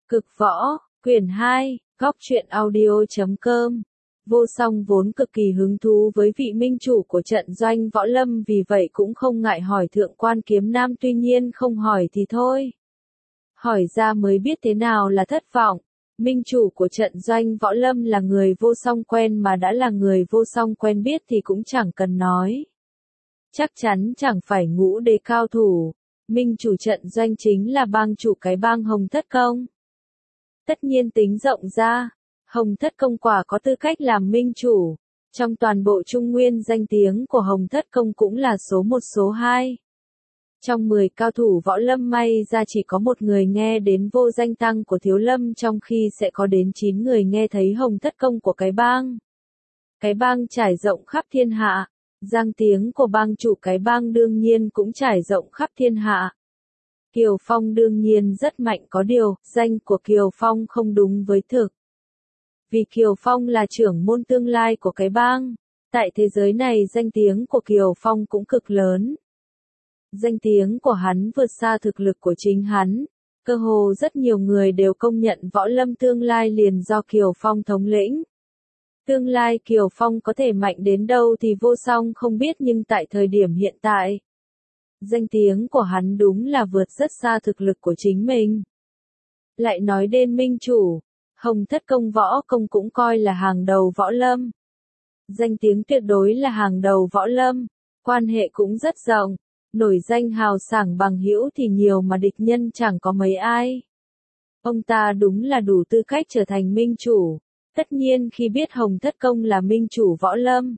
Cực võ, quyển 2, góc truyện audio.com. Vô Song vốn cực kỳ hứng thú với vị minh chủ của trận doanh võ lâm, vì vậy cũng không ngại hỏi Thượng quan Kiếm Nam, tuy nhiên không hỏi thì thôi. Hỏi ra mới biết thế nào là thất vọng. Minh chủ của trận doanh võ lâm là người Vô Song quen, mà đã là người Vô Song quen biết thì cũng chẳng cần nói. Chắc chắn chẳng phải ngũ đế cao thủ. Minh chủ trận doanh chính là bang chủ cái bang Hồng Thất Công. Tất nhiên tính rộng ra, Hồng Thất Công quả có tư cách làm minh chủ. Trong toàn bộ Trung Nguyên, danh tiếng của Hồng Thất Công cũng là số 1 số 2. Trong 10 cao thủ võ lâm may ra chỉ có một người nghe đến Vô Danh Tăng của Thiếu Lâm, trong khi sẽ có đến 9 người nghe thấy Hồng Thất Công của cái bang. Cái bang trải rộng khắp thiên hạ, danh tiếng của bang chủ cái bang đương nhiên cũng trải rộng khắp thiên hạ. Kiều Phong đương nhiên rất mạnh, có điều, danh của Kiều Phong không đúng với thực. Vì Kiều Phong là trưởng môn tương lai của cái bang, tại thế giới này danh tiếng của Kiều Phong cũng cực lớn. Danh tiếng của hắn vượt xa thực lực của chính hắn, cơ hồ rất nhiều người đều công nhận võ lâm tương lai liền do Kiều Phong thống lĩnh. Tương lai Kiều Phong có thể mạnh đến đâu thì Vô Song không biết, nhưng tại thời điểm hiện tại, danh tiếng của hắn đúng là vượt rất xa thực lực của chính mình. Lại nói đến minh chủ, Hồng Thất Công võ công cũng coi là hàng đầu võ lâm. Danh tiếng tuyệt đối là hàng đầu võ lâm, quan hệ cũng rất rộng, nổi danh hào sảng, bằng hữu thì nhiều mà địch nhân chẳng có mấy ai. Ông ta đúng là đủ tư cách trở thành minh chủ. Tất nhiên khi biết Hồng Thất Công là minh chủ võ lâm,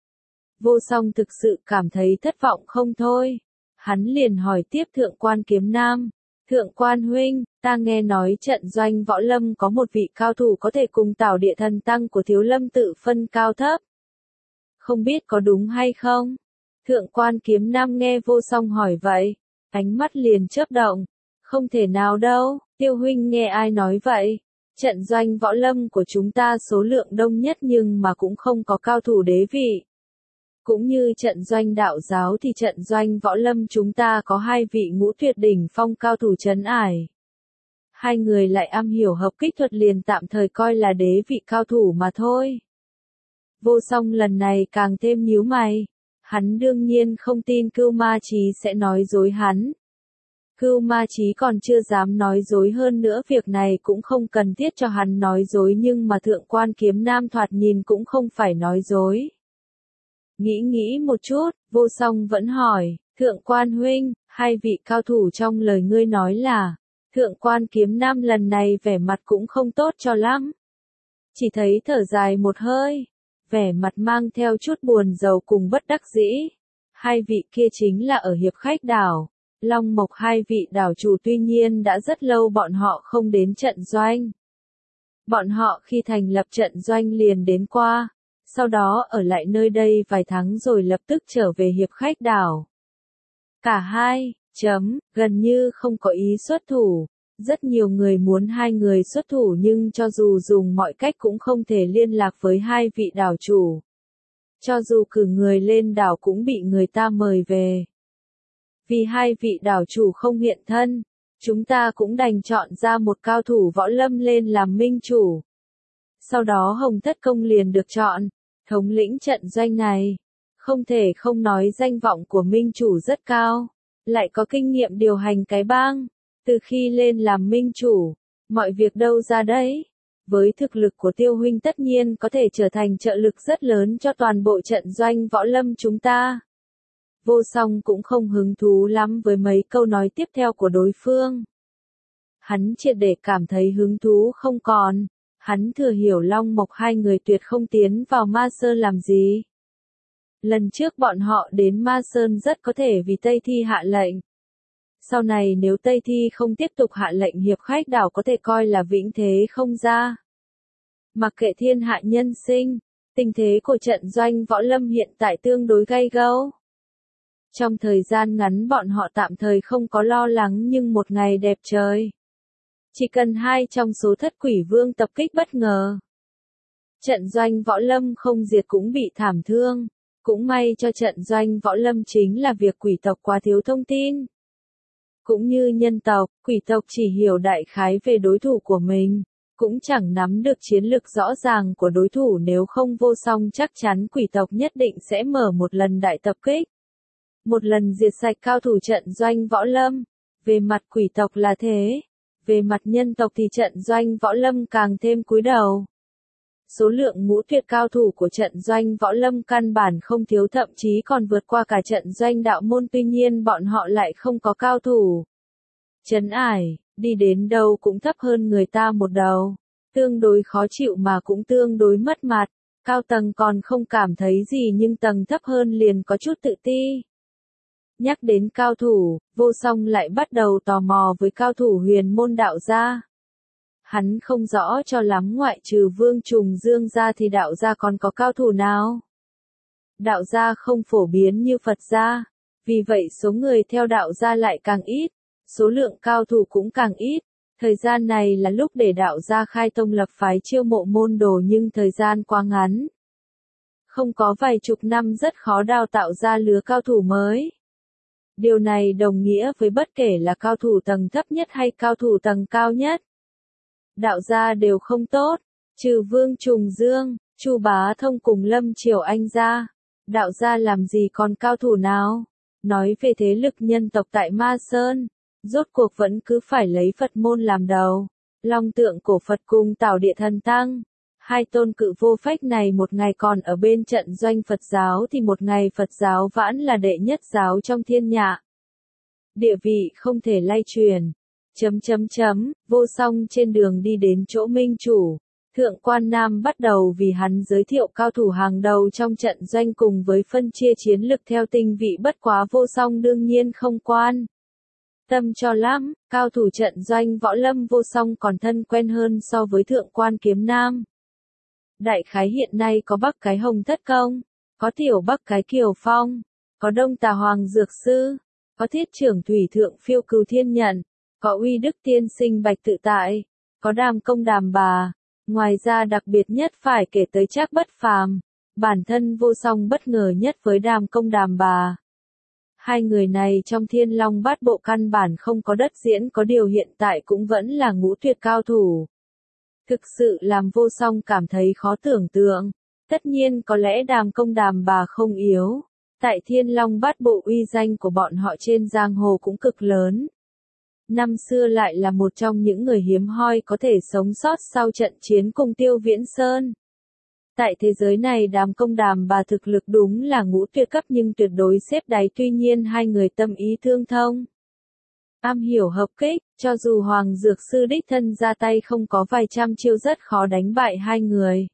Vô Song thực sự cảm thấy thất vọng không thôi. Hắn liền hỏi tiếp Thượng quan Kiếm Nam, Thượng quan huynh, ta nghe nói trận doanh võ lâm có một vị cao thủ có thể cùng Tảo Địa Thần Tăng của Thiếu Lâm tự phân cao thấp. Không biết có đúng hay không? Thượng quan Kiếm Nam nghe Vô Song hỏi vậy, ánh mắt liền chớp động. Không thể nào đâu, Tiêu huynh nghe ai nói vậy? Trận doanh võ lâm của chúng ta số lượng đông nhất nhưng mà cũng không có cao thủ đế vị. Cũng như trận doanh đạo giáo thì trận doanh võ lâm chúng ta có 2 vị ngũ tuyệt đỉnh phong cao thủ trấn ải. 2 người lại am hiểu hợp kích thuật, liền tạm thời coi là đế vị cao thủ mà thôi. Vô Song lần này càng thêm nhíu mày. Hắn đương nhiên không tin Cưu Ma Chí sẽ nói dối hắn. Cưu Ma Chí còn chưa dám nói dối, hơn nữa việc này cũng không cần thiết cho hắn nói dối, nhưng mà Thượng quan Kiếm Nam thoạt nhìn cũng không phải nói dối. Nghĩ một chút, Vô Song vẫn hỏi, Thượng quan huynh, 2 vị cao thủ trong lời ngươi nói là? Thượng quan Kiếm Nam lần này vẻ mặt cũng không tốt cho lắm. Chỉ thấy thở dài một hơi, vẻ mặt mang theo chút buồn rầu cùng bất đắc dĩ. 2 vị kia chính là ở Hiệp Khách đảo, Long Mộc 2 vị đảo chủ, tuy nhiên đã rất lâu bọn họ không đến trận doanh. Bọn họ khi thành lập trận doanh liền đến qua, sau đó ở lại nơi đây vài tháng rồi lập tức trở về Hiệp Khách đảo. Cả hai, gần như không có ý xuất thủ. Rất nhiều người muốn 2 người xuất thủ, nhưng cho dù dùng mọi cách cũng không thể liên lạc với 2 vị đảo chủ. Cho dù cử người lên đảo cũng bị người ta mời về. Vì 2 vị đảo chủ không hiện thân, chúng ta cũng đành chọn ra một cao thủ võ lâm lên làm minh chủ. Sau đó Hồng Thất Công liền được chọn, thống lĩnh trận doanh này. Không thể không nói danh vọng của minh chủ rất cao, lại có kinh nghiệm điều hành cái bang. Từ khi lên làm minh chủ, mọi việc đâu ra đấy. Với thực lực của Tiêu huynh tất nhiên có thể trở thành trợ lực rất lớn cho toàn bộ trận doanh võ lâm chúng ta. Vô Song cũng không hứng thú lắm với mấy câu nói tiếp theo của đối phương. Hắn triệt để cảm thấy hứng thú không còn. Hắn thừa hiểu Long Mộc 2 người tuyệt không tiến vào Ma Sơn làm gì. Lần trước bọn họ đến Ma Sơn rất có thể vì Tây Thi hạ lệnh. Sau này nếu Tây Thi không tiếp tục hạ lệnh, Hiệp Khách đảo có thể coi là vĩnh thế không ra. Mặc kệ thiên hạ nhân sinh, tình thế của trận doanh võ lâm hiện tại tương đối gay gẫu. Trong thời gian ngắn bọn họ tạm thời không có lo lắng, nhưng một ngày đẹp trời, chỉ cần 2 trong số Thất Quỷ Vương tập kích bất ngờ, trận doanh võ lâm không diệt cũng bị thảm thương. Cũng may cho trận doanh võ lâm chính là việc quỷ tộc quá thiếu thông tin. Cũng như nhân tộc, quỷ tộc chỉ hiểu đại khái về đối thủ của mình, cũng chẳng nắm được chiến lược rõ ràng của đối thủ, nếu không Vô Song chắc chắn quỷ tộc nhất định sẽ mở một lần đại tập kích. Một lần diệt sạch cao thủ trận doanh võ lâm. Về mặt quỷ tộc là thế. Về mặt nhân tộc thì trận doanh võ lâm càng thêm cúi đầu. Số lượng ngũ tuyệt cao thủ của trận doanh võ lâm căn bản không thiếu, thậm chí còn vượt qua cả trận doanh đạo môn, tuy nhiên bọn họ lại không có cao thủ trấn ải, đi đến đâu cũng thấp hơn người ta một đầu. Tương đối khó chịu mà cũng tương đối mất mặt. Cao tầng còn không cảm thấy gì nhưng tầng thấp hơn liền có chút tự ti. Nhắc đến cao thủ, Vô Song lại bắt đầu tò mò với cao thủ huyền môn đạo gia. Hắn không rõ cho lắm, ngoại trừ Vương Trùng Dương ra thì đạo gia còn có cao thủ nào. Đạo gia không phổ biến như Phật gia, vì vậy số người theo đạo gia lại càng ít, số lượng cao thủ cũng càng ít. Thời gian này là lúc để đạo gia khai tông lập phái chiêu mộ môn đồ, nhưng thời gian quá ngắn. Không có vài chục năm rất khó đào tạo ra lứa cao thủ mới. Điều này đồng nghĩa với bất kể là cao thủ tầng thấp nhất hay cao thủ tầng cao nhất, đạo gia đều không tốt, trừ Vương Trùng Dương, Chu Bá Thông cùng Lâm Triều Anh ra. Đạo gia làm gì còn cao thủ nào? Nói về thế lực nhân tộc tại Ma Sơn, rốt cuộc vẫn cứ phải lấy Phật môn làm đầu. Long tượng cổ Phật cùng Tảo Địa Thần Tăng, hai tôn cự vô phách này một ngày còn ở bên trận doanh Phật giáo thì một ngày Phật giáo vãn là đệ nhất giáo trong thiên hạ. Địa vị không thể lay truyền. Vô Song trên đường đi đến chỗ minh chủ, Thượng Quan Nam bắt đầu vì hắn giới thiệu cao thủ hàng đầu trong trận doanh cùng với phân chia chiến lực theo tinh vị, bất quá Vô Song đương nhiên không quan tâm cho lắm. Cao thủ trận doanh võ lâm Vô Song còn thân quen hơn so với Thượng Quan Kiếm Nam. Đại khái hiện nay có Bắc cái Hồng Thất Công, có Tiểu Bắc cái Kiều Phong, có Đông Tà Hoàng Dược Sư, có Thiết Trưởng Thủy Thượng Phiêu Cừu Thiên Nhận, có Uy Đức Tiên Sinh Bạch Tự Tại, có Đàm Công Đàm Bà. Ngoài ra đặc biệt nhất phải kể tới Trác Bất Phàm. Bản thân Vô Song bất ngờ nhất với Đàm Công Đàm Bà. Hai người này trong Thiên Long Bát Bộ căn bản không có đất diễn, có điều hiện tại cũng vẫn là ngũ tuyệt cao thủ. Thực sự làm Vô Song cảm thấy khó tưởng tượng. Tất nhiên có lẽ Đàm Công Đàm Bà không yếu. Tại Thiên Long Bát Bộ uy danh của bọn họ trên giang hồ cũng cực lớn. Năm xưa lại là một trong những người hiếm hoi có thể sống sót sau trận chiến cùng Tiêu Viễn Sơn. Tại thế giới này Đàm Công Đàm Bà thực lực đúng là ngũ tuyệt cấp nhưng tuyệt đối xếp đáy, tuy nhiên hai người tâm ý tương thông. Am hiểu hợp kích, cho dù Hoàng Dược Sư đích thân ra tay không có vài trăm chiêu rất khó đánh bại hai người.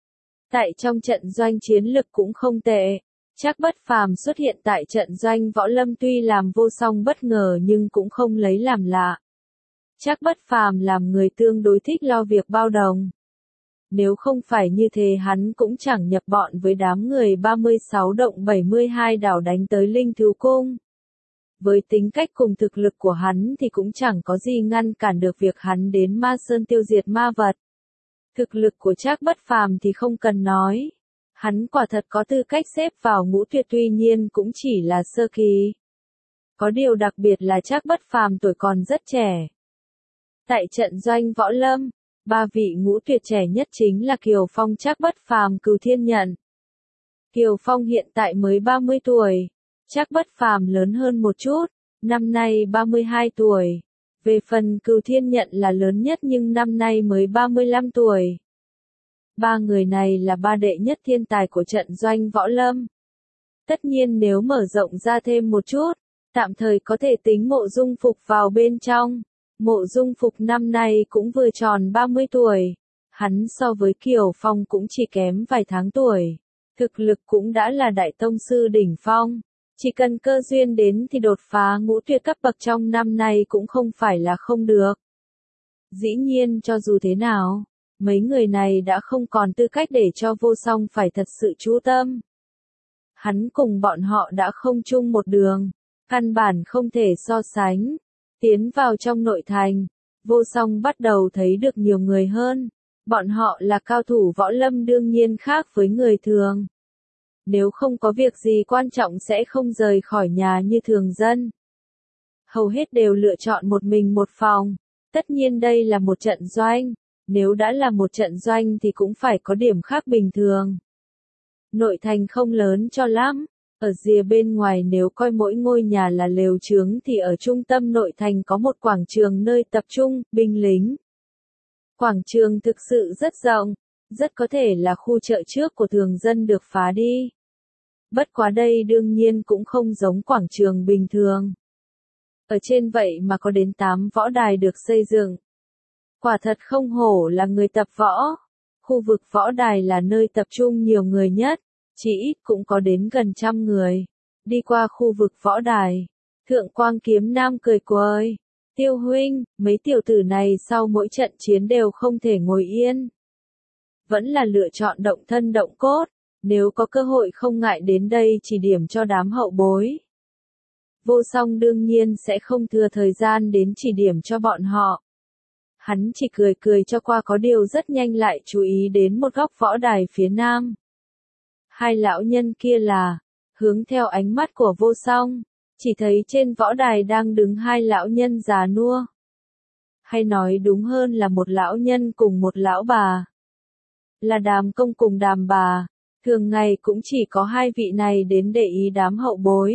Tại trong trận doanh chiến lực cũng không tệ. Trác Bất Phàm xuất hiện tại trận doanh võ lâm tuy làm Vô Song bất ngờ nhưng cũng không lấy làm lạ. Trác Bất Phàm làm người tương đối thích lo việc bao đồng. Nếu không phải như thế hắn cũng chẳng nhập bọn với đám người 36 động 72 đảo đánh tới Linh Thú Cung. Với tính cách cùng thực lực của hắn thì cũng chẳng có gì ngăn cản được việc hắn đến Ma Sơn tiêu diệt ma vật. Thực lực của Trác Bất Phàm thì không cần nói. Hắn quả thật có tư cách xếp vào ngũ tuyệt, tuy nhiên cũng chỉ là sơ kỳ. Có điều đặc biệt là Trác Bất Phàm tuổi còn rất trẻ. Tại trận doanh võ lâm, ba vị ngũ tuyệt trẻ nhất chính là Kiều Phong, Trác Bất Phàm, Cừu Thiên Nhận. Kiều Phong hiện tại mới 30 tuổi, Trác Bất Phàm lớn hơn một chút, năm nay 32 tuổi. Về phần Cừu Thiên Nhận là lớn nhất nhưng năm nay mới 35 tuổi. Ba người này là ba đệ nhất thiên tài của trận doanh võ lâm. Tất nhiên nếu mở rộng ra thêm một chút, tạm thời có thể tính Mộ Dung Phục vào bên trong. Mộ Dung Phục năm nay cũng vừa tròn 30 tuổi. Hắn so với Kiều Phong cũng chỉ kém vài tháng tuổi. Thực lực cũng đã là đại tông sư đỉnh phong. Chỉ cần cơ duyên đến thì đột phá ngũ tuyệt cấp bậc trong năm nay cũng không phải là không được. Dĩ nhiên cho dù thế nào, mấy người này đã không còn tư cách để cho Vô Song phải thật sự chú tâm. Hắn cùng bọn họ đã không chung một đường, căn bản không thể so sánh. Tiến vào trong nội thành, Vô Song bắt đầu thấy được nhiều người hơn. Bọn họ là cao thủ võ lâm đương nhiên khác với người thường. Nếu không có việc gì quan trọng sẽ không rời khỏi nhà như thường dân. hầu hết đều lựa chọn một mình một phòng. Tất nhiên đây là một trận doanh, nếu đã là một trận doanh thì cũng phải có điểm khác bình thường. Nội thành không lớn cho lắm, ở rìa bên ngoài nếu coi mỗi ngôi nhà là lều chướng thì ở trung tâm nội thành có một quảng trường nơi tập trung binh lính. Quảng trường thực sự rất rộng, rất có thể là khu chợ trước của thường dân được phá đi. Bất quá đây đương nhiên cũng không giống quảng trường bình thường. Ở trên vậy mà có đến 8 võ đài được xây dựng. Quả thật không hổ là người tập võ. Khu vực võ đài là nơi tập trung nhiều người nhất, chỉ ít cũng có đến gần 100 người. Đi qua khu vực võ đài, Thượng Quang Kiếm Nam cười quơi. Tiêu huynh, mấy tiểu tử này sau mỗi trận chiến đều không thể ngồi yên. Vẫn là lựa chọn động thân động cốt, nếu có cơ hội không ngại đến đây chỉ điểm cho đám hậu bối. Vô Song đương nhiên sẽ không thừa thời gian đến chỉ điểm cho bọn họ. Hắn chỉ cười cười cho qua, có điều rất nhanh lại chú ý đến một góc võ đài phía nam. Hai lão nhân kia là, hướng theo ánh mắt của Vô Song, chỉ thấy trên võ đài đang đứng hai lão nhân già nua. Hay nói đúng hơn là một lão nhân cùng một lão bà. Là Đàm Công cùng Đàm bà, thường ngày cũng chỉ có hai vị này đến để ý đám hậu bối.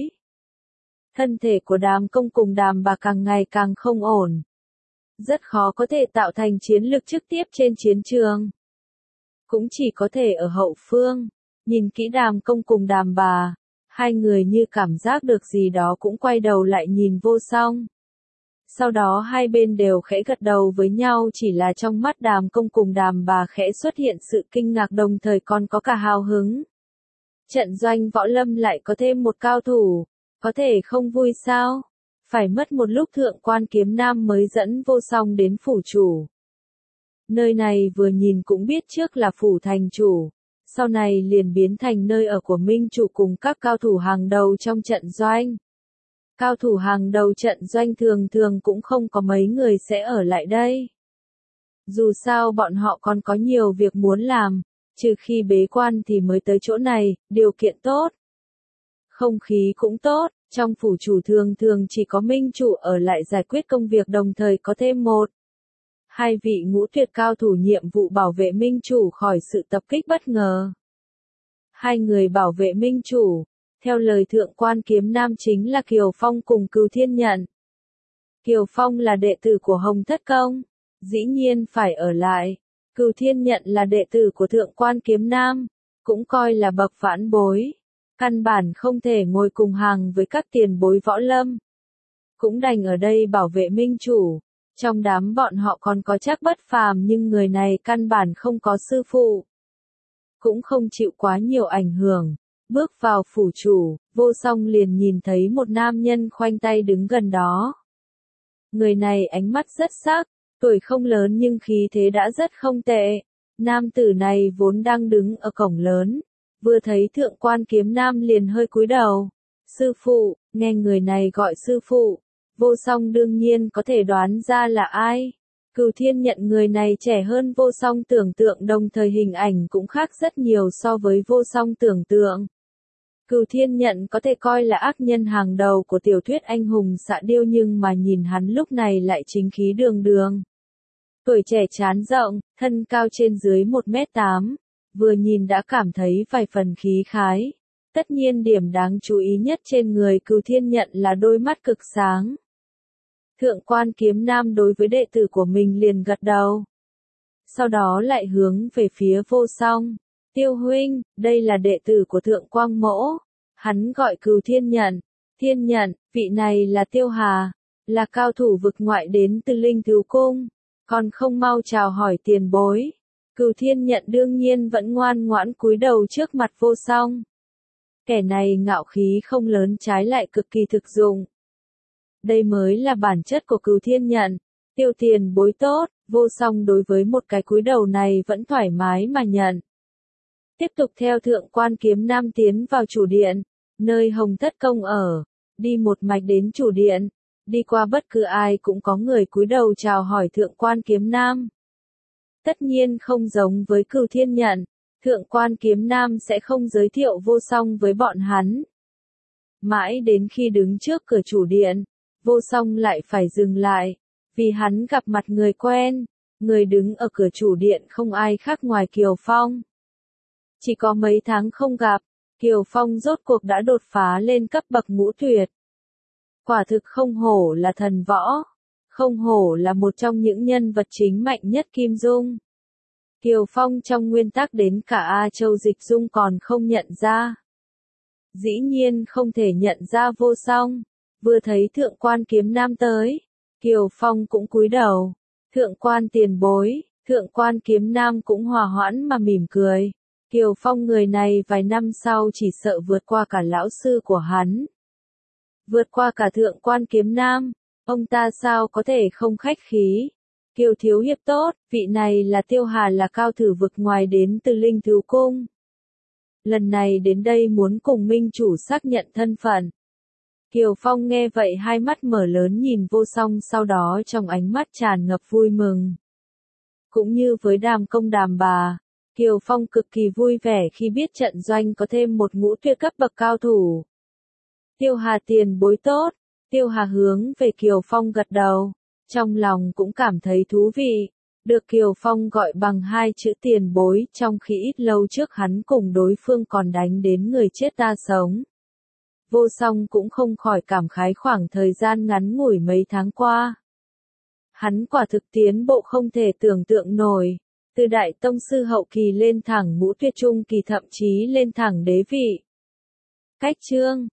Thân thể của Đàm Công cùng Đàm bà càng ngày càng không ổn. Rất khó có thể tạo thành chiến lực trực tiếp trên chiến trường. Cũng chỉ có thể ở hậu phương, nhìn kỹ Đàm Công cùng Đàm bà, hai người như cảm giác được gì đó cũng quay đầu lại nhìn Vô Song. Sau đó hai bên đều khẽ gật đầu với nhau, chỉ là trong mắt Đàm Công cùng Đàm bà khẽ xuất hiện sự kinh ngạc đồng thời còn có cả hào hứng. Trận doanh võ lâm lại có thêm một cao thủ, có thể không vui sao? Phải mất một lúc Thượng Quan Kiếm Nam mới dẫn Vô Song đến phủ chủ. Nơi này vừa nhìn cũng biết trước là phủ thành chủ, sau này liền biến thành nơi ở của minh chủ cùng các cao thủ hàng đầu trong trận doanh. Cao thủ hàng đầu trận doanh thường thường cũng không có mấy người sẽ ở lại đây. Dù sao bọn họ còn có nhiều việc muốn làm, trừ khi bế quan thì mới tới chỗ này, điều kiện tốt. Không khí cũng tốt, trong phủ chủ thường thường chỉ có minh chủ ở lại giải quyết công việc, đồng thời có thêm hai vị ngũ tuyệt cao thủ nhiệm vụ bảo vệ minh chủ khỏi sự tập kích bất ngờ. Hai người bảo vệ minh chủ, theo lời Thượng Quan Kiếm Nam chính là Kiều Phong cùng Cửu Thiên Nhận. Kiều Phong là đệ tử của Hồng Thất Công, dĩ nhiên phải ở lại. Cửu Thiên Nhận là đệ tử của Thượng Quan Kiếm Nam, cũng coi là bậc vãn bối. Căn bản không thể ngồi cùng hàng với các tiền bối võ lâm. Cũng đành ở đây bảo vệ minh chủ. Trong đám bọn họ còn có Trác Bất Phàm, nhưng người này căn bản không có sư phụ. Cũng không chịu quá nhiều ảnh hưởng. Bước vào phủ chủ, Vô Song liền nhìn thấy một nam nhân khoanh tay đứng gần đó. Người này ánh mắt rất sắc, tuổi không lớn nhưng khí thế đã rất không tệ. Nam tử này vốn đang đứng ở cổng lớn, vừa thấy Thượng Quan Kiếm Nam liền hơi cúi đầu. Sư phụ, nghe người này gọi sư phụ, Vô Song đương nhiên có thể đoán ra là ai. Cửu Thiên Nhận người này trẻ hơn Vô Song tưởng tượng, đồng thời hình ảnh cũng khác rất nhiều so với Vô Song tưởng tượng. Cửu Thiên Nhận có thể coi là ác nhân hàng đầu của tiểu thuyết anh hùng xạ điêu, nhưng mà nhìn hắn lúc này lại chính khí đường đường. Tuổi trẻ trán rộng, thân cao trên dưới 1m8, vừa nhìn đã cảm thấy vài phần khí khái. Tất nhiên điểm đáng chú ý nhất trên người Cửu Thiên Nhận là đôi mắt cực sáng. Thượng Quan Kiếm Nam đối với đệ tử của mình liền gật đầu. Sau đó lại hướng về phía Vô Song. Tiêu huynh, đây là đệ tử của Thượng Quang Mỗ. Hắn gọi Cửu Thiên Nhận. Thiên Nhận, vị này là Tiêu Hà, là cao thủ vực ngoại đến từ Linh Thú Cung. Còn không mau chào hỏi tiền bối. Cửu Thiên Nhận đương nhiên vẫn ngoan ngoãn cúi đầu trước mặt Vô Song. Kẻ này ngạo khí không lớn, trái lại cực kỳ thực dụng. Đây mới là bản chất của Cửu Thiên Nhận. Tiêu tiền bối tốt, Vô Song đối với một cái cúi đầu này vẫn thoải mái mà nhận. Tiếp tục theo Thượng Quan Kiếm Nam tiến vào chủ điện, nơi Hồng Thất Công ở, đi một mạch đến chủ điện, đi qua bất cứ ai cũng có người cúi đầu chào hỏi Thượng Quan Kiếm Nam. Tất nhiên không giống với Cửu Thiên Nhận, Thượng Quan Kiếm Nam sẽ không giới thiệu Vô Song với bọn hắn. Mãi đến khi đứng trước cửa chủ điện, Vô Song lại phải dừng lại, vì hắn gặp mặt người quen, người đứng ở cửa chủ điện không ai khác ngoài Kiều Phong. Chỉ có mấy tháng không gặp, Kiều Phong rốt cuộc đã đột phá lên cấp bậc ngũ tuyệt. Quả thực không hổ là thần võ, không hổ là một trong những nhân vật chính mạnh nhất Kim Dung. Kiều Phong trong nguyên tắc đến cả A Châu Dịch Dung còn không nhận ra. Dĩ nhiên không thể nhận ra Vô Song, vừa thấy thượng quan kiếm nam tới, Kiều Phong cũng cúi đầu, thượng quan tiền bối, thượng quan kiếm nam cũng hòa hoãn mà mỉm cười. Kiều Phong người này vài năm sau chỉ sợ vượt qua cả lão sư của hắn. Vượt qua cả thượng quan kiếm nam, ông ta sao có thể không khách khí. Kiều thiếu hiệp tốt, vị này là Tiêu Hà là cao thủ vực ngoài đến từ Linh Thú Cung. Lần này đến đây muốn cùng minh chủ xác nhận thân phận. Kiều Phong nghe vậy hai mắt mở lớn nhìn Vô Song, sau đó trong ánh mắt tràn ngập vui mừng. Cũng như với Đàm Công Đàm bà, Kiều Phong cực kỳ vui vẻ khi biết trận doanh có thêm một ngũ tuyệt cấp bậc cao thủ. Tiêu Hà tiền bối tốt, Tiêu Hà hướng về Kiều Phong gật đầu, trong lòng cũng cảm thấy thú vị, được Kiều Phong gọi bằng hai chữ tiền bối trong khi ít lâu trước hắn cùng đối phương còn đánh đến người chết ta sống. Vô Song cũng không khỏi cảm khái khoảng thời gian ngắn ngủi mấy tháng qua. Hắn quả thực tiến bộ không thể tưởng tượng nổi, từ đại tông sư hậu kỳ lên thẳng ngũ tuyệt trung kỳ thậm chí lên thẳng đế vị. Cách chương